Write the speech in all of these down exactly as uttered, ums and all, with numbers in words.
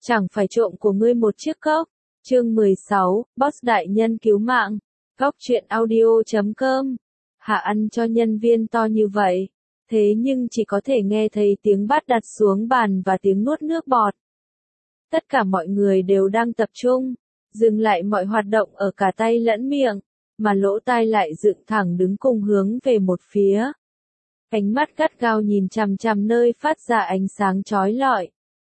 Chẳng phải trộm của ngươi một chiếc cốc. Chương mười sáu, Boss đại nhân cứu mạng. Góc truyện audio chấm com. Hạ ăn cho nhân viên to như vậy, thế nhưng chỉ có thể nghe thấy tiếng bát đặt xuống bàn và tiếng nuốt nước bọt. Tất cả mọi người đều đang tập trung, dừng lại mọi hoạt động ở cả tay lẫn miệng, mà lỗ tai lại dựng thẳng đứng cùng hướng về một phía. Ánh mắt gắt gao nhìn chằm chằm nơi phát ra ánh sáng chói lọi.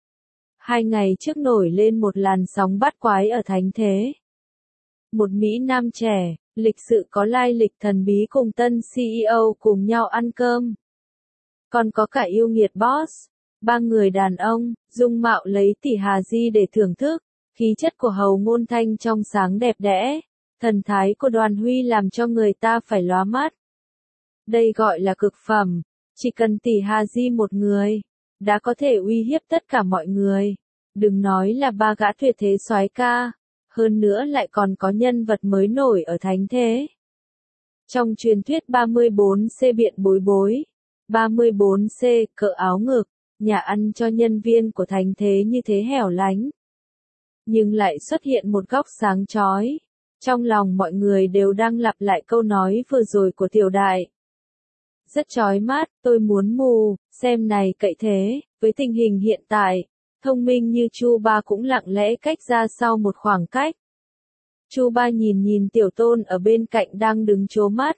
Hai ngày trước nổi lên một làn sóng bắt quái ở thánh thế. Một Mỹ Nam trẻ, lịch sự có lai lịch thần bí cùng tân xê e ô cùng nhau ăn cơm. Còn có cả yêu nghiệt boss, ba người đàn ông, dung mạo lấy tỷ hà di để thưởng thức, khí chất của Hầu Ngôn Thanh trong sáng đẹp đẽ, thần thái của Đoàn Huy làm cho người ta phải lóa mắt. Đây gọi là cực phẩm, chỉ cần tỷ hà di một người, đã có thể uy hiếp tất cả mọi người. Đừng nói là ba gã tuyệt thế soái ca, hơn nữa lại còn có nhân vật mới nổi ở thánh thế. Trong truyền thuyết ba mươi bốn C biện bối bối, ba mươi bốn C cỡ áo ngực, nhà ăn cho nhân viên của thánh thế như thế hẻo lánh. Nhưng lại xuất hiện một góc sáng chói. Trong lòng mọi người đều đang lặp lại câu nói vừa rồi của Tiểu Đại. Rất chói mắt, tôi muốn mù, xem này cậy thế, với tình hình hiện tại, thông minh như Chu Ba cũng lặng lẽ cách ra sau một khoảng cách. Chu Ba nhìn nhìn Tiểu Tôn ở bên cạnh đang đứng trố mắt.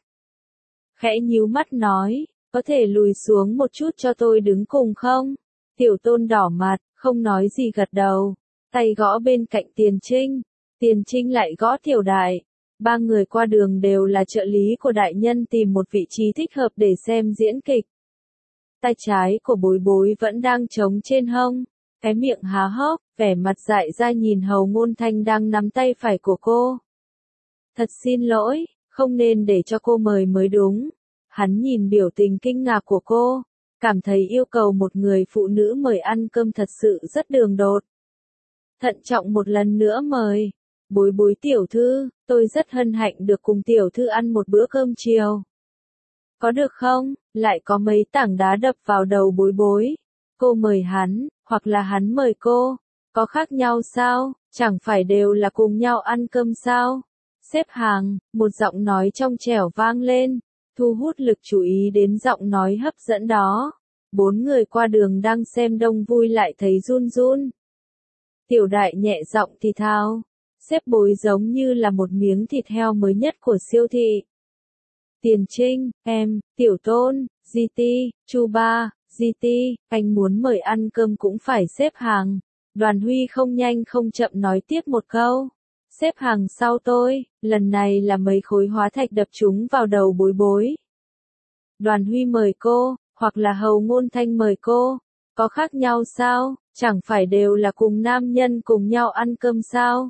Khẽ nhíu mắt nói, có thể lùi xuống một chút cho tôi đứng cùng không? Tiểu Tôn đỏ mặt, không nói gì gật đầu, tay gõ bên cạnh Tiền Trinh. Tiền Trinh lại gõ Tiểu Đại. Ba người qua đường đều là trợ lý của đại nhân tìm một vị trí thích hợp để xem diễn kịch. Tay trái của Bối Bối vẫn đang trống trên hông, cái miệng há hốc, vẻ mặt dại ra nhìn Hầu Ngôn Thanh đang nắm tay phải của cô. Thật xin lỗi, không nên để cho cô mời mới đúng. Hắn nhìn biểu tình kinh ngạc của cô, cảm thấy yêu cầu một người phụ nữ mời ăn cơm thật sự rất đường đột. Thận trọng một lần nữa mời. Bối Bối tiểu thư, tôi rất hân hạnh được cùng tiểu thư ăn một bữa cơm chiều. Có được không? Lại có mấy tảng đá đập vào đầu Bối Bối. Cô mời hắn, hoặc là hắn mời cô. Có khác nhau sao? Chẳng phải đều là cùng nhau ăn cơm sao? Xếp hàng, một giọng nói trong trẻo vang lên, thu hút lực chú ý đến giọng nói hấp dẫn đó. Bốn người qua đường đang xem đông vui lại thấy run run. Tiểu Đại nhẹ giọng thì thào. Xếp Bối giống như là một miếng thịt heo mới nhất của siêu thị. Tiền Trinh, em, Tiểu Tôn, giê tê, Chu Ba, giê tê, anh muốn mời ăn cơm cũng phải xếp hàng. Đoàn Huy không nhanh không chậm nói tiếp một câu. Xếp hàng sau tôi, lần này là mấy khối hóa thạch đập trúng vào đầu Bối Bối. Đoàn Huy mời cô, hoặc là Hầu Ngôn Thanh mời cô. Có khác nhau sao? Chẳng phải đều là cùng nam nhân cùng nhau ăn cơm sao?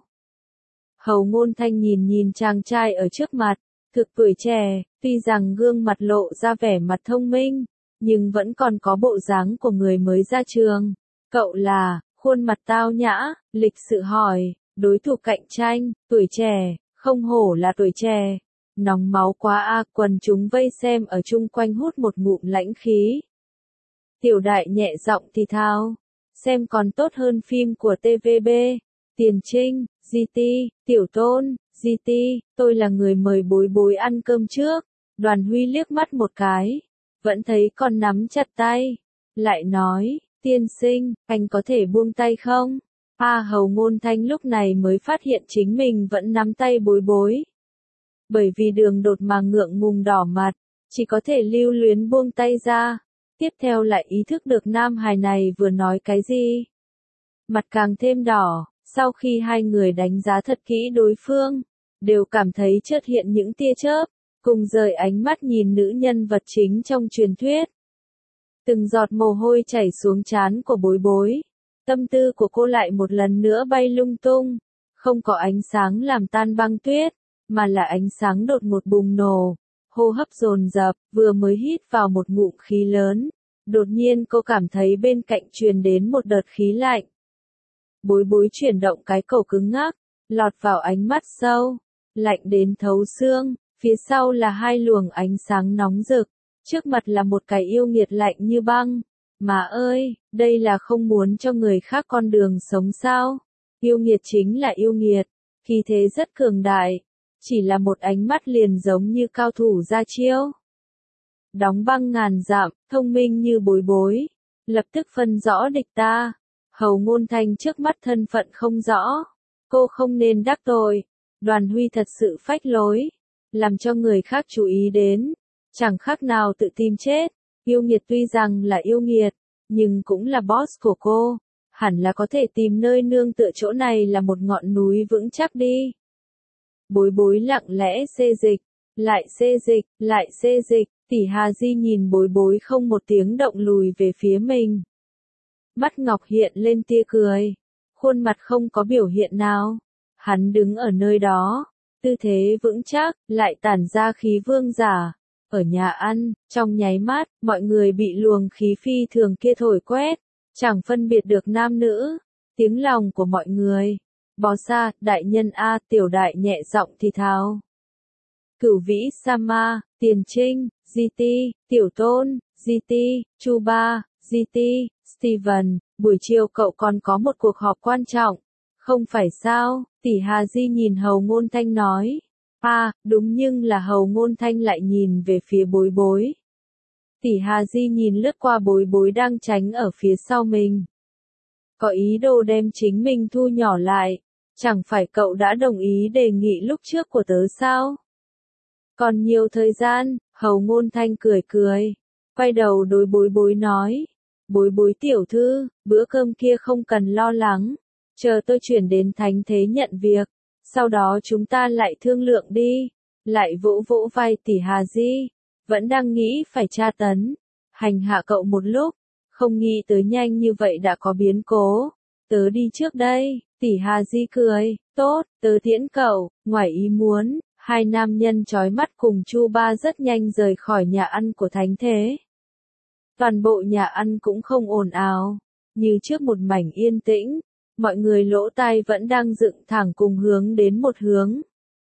Hầu Ngôn Thanh nhìn nhìn chàng trai ở trước mặt, thực tuổi trẻ, tuy rằng gương mặt lộ ra vẻ mặt thông minh, nhưng vẫn còn có bộ dáng của người mới ra trường. Cậu là, khuôn mặt tao nhã, lịch sự hỏi, đối thủ cạnh tranh, tuổi trẻ, không hổ là tuổi trẻ. Nóng máu quá a, à, quần chúng vây xem ở chung quanh hút một ngụm lãnh khí. Tiểu Đại nhẹ giọng thì thào, xem còn tốt hơn phim của tê vê bê. Tiền Trinh, giê tê, Tiểu Tôn, giê tê, tôi là người mời Bối Bối ăn cơm trước. Đoàn Huy liếc mắt một cái, vẫn thấy còn nắm chặt tay. Lại nói, tiên sinh, anh có thể buông tay không? A Hầu Ngôn Thanh lúc này mới phát hiện chính mình vẫn nắm tay Bối Bối. Bởi vì đường đột mà ngượng ngùng đỏ mặt, chỉ có thể lưu luyến buông tay ra. Tiếp theo lại ý thức được nam hài này vừa nói cái gì. Mặt càng thêm đỏ. Sau khi hai người đánh giá thật kỹ đối phương, đều cảm thấy chợt hiện những tia chớp, cùng rời ánh mắt nhìn nữ nhân vật chính trong truyền thuyết. Từng giọt mồ hôi chảy xuống trán của Bối Bối, tâm tư của cô lại một lần nữa bay lung tung, không có ánh sáng làm tan băng tuyết, mà là ánh sáng đột ngột bùng nổ, hô hấp dồn dập, vừa mới hít vào một ngụm khí lớn, đột nhiên cô cảm thấy bên cạnh truyền đến một đợt khí lạnh. Bối Bối chuyển động cái cổ cứng ngắc, lọt vào ánh mắt sâu, lạnh đến thấu xương, phía sau là hai luồng ánh sáng nóng rực, trước mặt là một cái yêu nghiệt lạnh như băng, Má ơi, đây là không muốn cho người khác con đường sống sao? Yêu nghiệt chính là yêu nghiệt, khí thế rất cường đại, chỉ là một ánh mắt liền giống như cao thủ ra chiêu. Đóng băng ngàn dặm, thông minh như Bối Bối, lập tức phân rõ địch ta. Hầu Ngôn Thanh trước mắt thân phận không rõ, cô không nên đắc tội. Đoàn Huy thật sự phách lối, làm cho người khác chú ý đến, chẳng khác nào tự tìm chết. Yêu nghiệt tuy rằng là yêu nghiệt, nhưng cũng là boss của cô, hẳn là có thể tìm nơi nương tựa, chỗ này là một ngọn núi vững chắc đi. Bối Bối lặng lẽ xê dịch, lại xê dịch, lại xê dịch, Tỷ Hà Di nhìn Bối Bối không một tiếng động lùi về phía mình. Mắt Ngọc hiện lên tia cười, khuôn mặt không có biểu hiện nào. Hắn đứng ở nơi đó, tư thế vững chắc, lại tản ra khí vương giả. Ở nhà ăn, trong nháy mắt, mọi người bị luồng khí phi thường kia thổi quét, chẳng phân biệt được nam nữ. Tiếng lòng của mọi người. Bò xa, đại nhân A, Tiểu Đại nhẹ giọng thì thào. Cửu Vĩ Sama, Tiền Trinh, giê tê, Tiểu Tôn, giê tê, Chu Ba, giê tê, Steven, buổi chiều cậu còn có một cuộc họp quan trọng, không phải sao? Tỷ Hà Di nhìn Hầu Ngôn Thanh nói. À, đúng, nhưng là Hầu Ngôn Thanh lại nhìn về phía Bối Bối. Tỷ Hà Di nhìn lướt qua Bối Bối đang tránh ở phía sau mình. Có ý đồ đem chính mình thu nhỏ lại, chẳng phải cậu đã đồng ý đề nghị lúc trước của tớ sao? Còn nhiều thời gian, Hầu Ngôn Thanh cười cười, quay đầu đối Bối Bối nói. Bối Bối tiểu thư, bữa cơm kia không cần lo lắng, chờ tôi chuyển đến thánh thế nhận việc, sau đó chúng ta lại thương lượng đi. Lại vỗ vỗ vai Tỷ Hà Di, vẫn đang nghĩ phải tra tấn, hành hạ cậu một lúc, không nghĩ tới nhanh như vậy đã có biến cố. Tớ đi trước đây. Tỷ Hà Di cười, tốt, tớ tiễn cậu. Ngoài ý muốn, hai nam nhân chói mắt cùng Chu Ba rất nhanh rời khỏi nhà ăn của thánh thế. Toàn bộ nhà ăn cũng không ồn ào, như trước một mảnh yên tĩnh, mọi người lỗ tai vẫn đang dựng thẳng cùng hướng đến một hướng.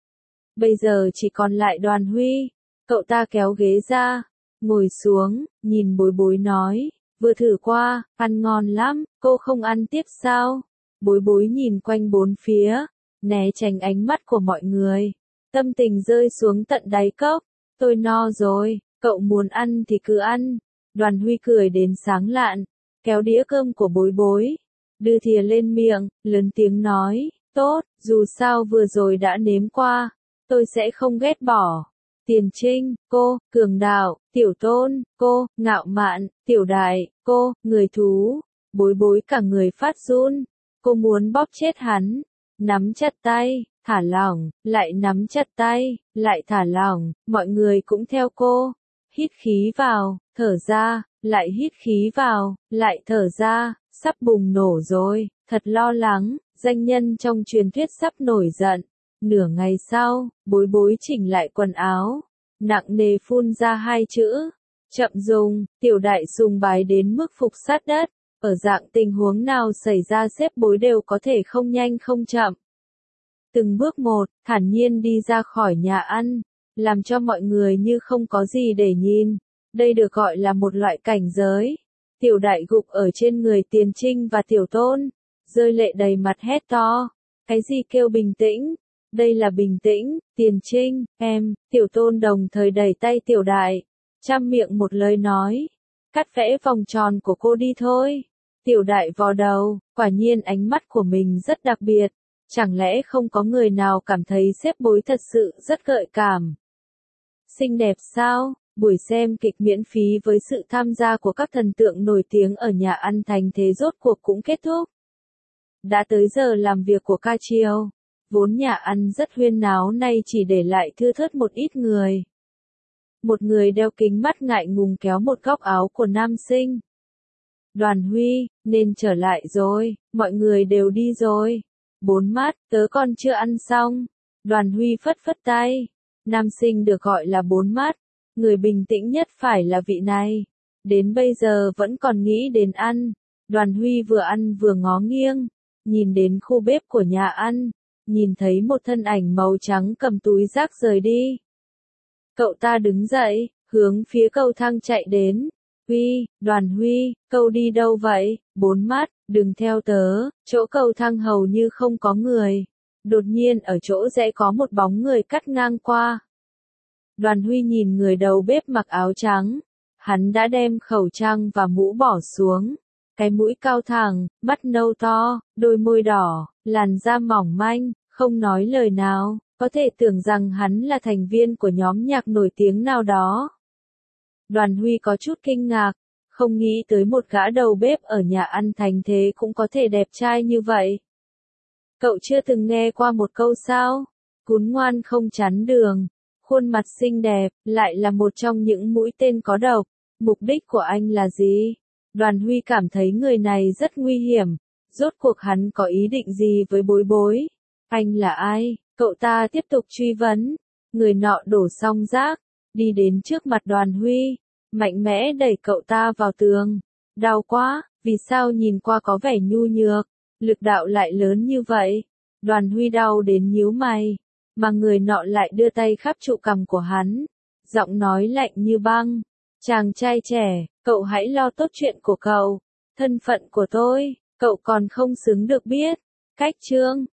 Bây giờ chỉ còn lại Đoàn Huy, cậu ta kéo ghế ra, ngồi xuống, nhìn Bối Bối nói, vừa thử qua, ăn ngon lắm, cô không ăn tiếp sao? Bối Bối nhìn quanh bốn phía, né tránh ánh mắt của mọi người, tâm tình rơi xuống tận đáy cốc, tôi no rồi, cậu muốn ăn thì cứ ăn. Đoàn Huy cười đến sáng lạn, kéo đĩa cơm của Bối Bối, đưa thìa lên miệng, lớn tiếng nói, tốt, dù sao vừa rồi đã nếm qua, tôi sẽ không ghét bỏ. Tiền Trinh, cô, Cường Đạo, Tiểu Tôn, cô, Ngạo Mạn, Tiểu Đại, cô, Người Thú. Bối Bối cả người phát run, cô muốn bóp chết hắn, nắm chặt tay, thả lỏng, lại nắm chặt tay, lại thả lỏng, mọi người cũng theo cô. Hít khí vào, thở ra, lại hít khí vào, lại thở ra, sắp bùng nổ rồi, thật lo lắng, danh nhân trong truyền thuyết sắp nổi giận. Nửa ngày sau, Bối Bối chỉnh lại quần áo, nặng nề phun ra hai chữ, chậm dùng. Tiểu Đại sùng bái đến mức phục sát đất, ở dạng tình huống nào xảy ra xếp Bối đều có thể không nhanh không chậm. Từng bước một, thản nhiên đi ra khỏi nhà ăn, làm cho mọi người như không có gì để nhìn. Đây được gọi là một loại cảnh giới. Tiểu Đại gục ở trên người Tiền Trinh và Tiểu Tôn, rơi lệ đầy mặt hét to. Cái gì kêu bình tĩnh? Đây là bình tĩnh. Tiền Trinh, em. Tiểu Tôn đồng thời đẩy tay Tiểu Đại, trăm miệng một lời nói. Cắt vẽ vòng tròn của cô đi thôi. Tiểu Đại vò đầu, quả nhiên ánh mắt của mình rất đặc biệt. Chẳng lẽ không có người nào cảm thấy xếp Bối thật sự rất gợi cảm? Xinh đẹp sao? Buổi xem kịch miễn phí với sự tham gia của các thần tượng nổi tiếng ở nhà ăn thánh thế rốt cuộc cũng kết thúc. Đã tới giờ làm việc của ca chiều. Vốn nhà ăn rất huyên náo, nay chỉ để lại thưa thớt một ít người. Một người đeo kính mắt ngại ngùng kéo một góc áo của nam sinh. Đoàn Huy, nên trở lại rồi, mọi người đều đi rồi. Bốn mắt, tớ còn chưa ăn xong. Đoàn Huy phất phất tay. Nam sinh được gọi là bốn mắt. Người bình tĩnh nhất phải là vị này. Đến bây giờ vẫn còn nghĩ đến ăn. Đoàn Huy vừa ăn vừa ngó nghiêng, nhìn đến khu bếp của nhà ăn, nhìn thấy một thân ảnh màu trắng cầm túi rác rời đi. Cậu ta đứng dậy, hướng phía cầu thang chạy đến. Huy, Đoàn Huy, cậu đi đâu vậy? Bốn mắt, đừng theo tớ, chỗ cầu thang hầu như không có người. Đột nhiên ở chỗ rẽ có một bóng người cắt ngang qua. Đoàn Huy nhìn người đầu bếp mặc áo trắng. Hắn đã đem khẩu trang và mũ bỏ xuống. Cái mũi cao thẳng, mắt nâu to, đôi môi đỏ, làn da mỏng manh, không nói lời nào, có thể tưởng rằng hắn là thành viên của nhóm nhạc nổi tiếng nào đó. Đoàn Huy có chút kinh ngạc, không nghĩ tới một gã đầu bếp ở nhà ăn thành thế cũng có thể đẹp trai như vậy. Cậu chưa từng nghe qua một câu sao? Cún ngoan không chắn đường, khuôn mặt xinh đẹp, lại là một trong những mũi tên có độc. Mục đích của anh là gì? Đoàn Huy cảm thấy người này rất nguy hiểm. Rốt cuộc hắn có ý định gì với Bối Bối? Anh là ai? Cậu ta tiếp tục truy vấn. Người nọ đổ xong rác, đi đến trước mặt Đoàn Huy, mạnh mẽ đẩy cậu ta vào tường. Đau quá, vì sao nhìn qua có vẻ nhu nhược, lực đạo lại lớn như vậy? Đoàn Huy đau đến nhíu mày, mà người nọ lại đưa tay khắp trụ cằm của hắn, giọng nói lạnh như băng. Chàng trai trẻ, cậu hãy lo tốt chuyện của cậu, thân phận của tôi, cậu còn không xứng được biết. Cách chương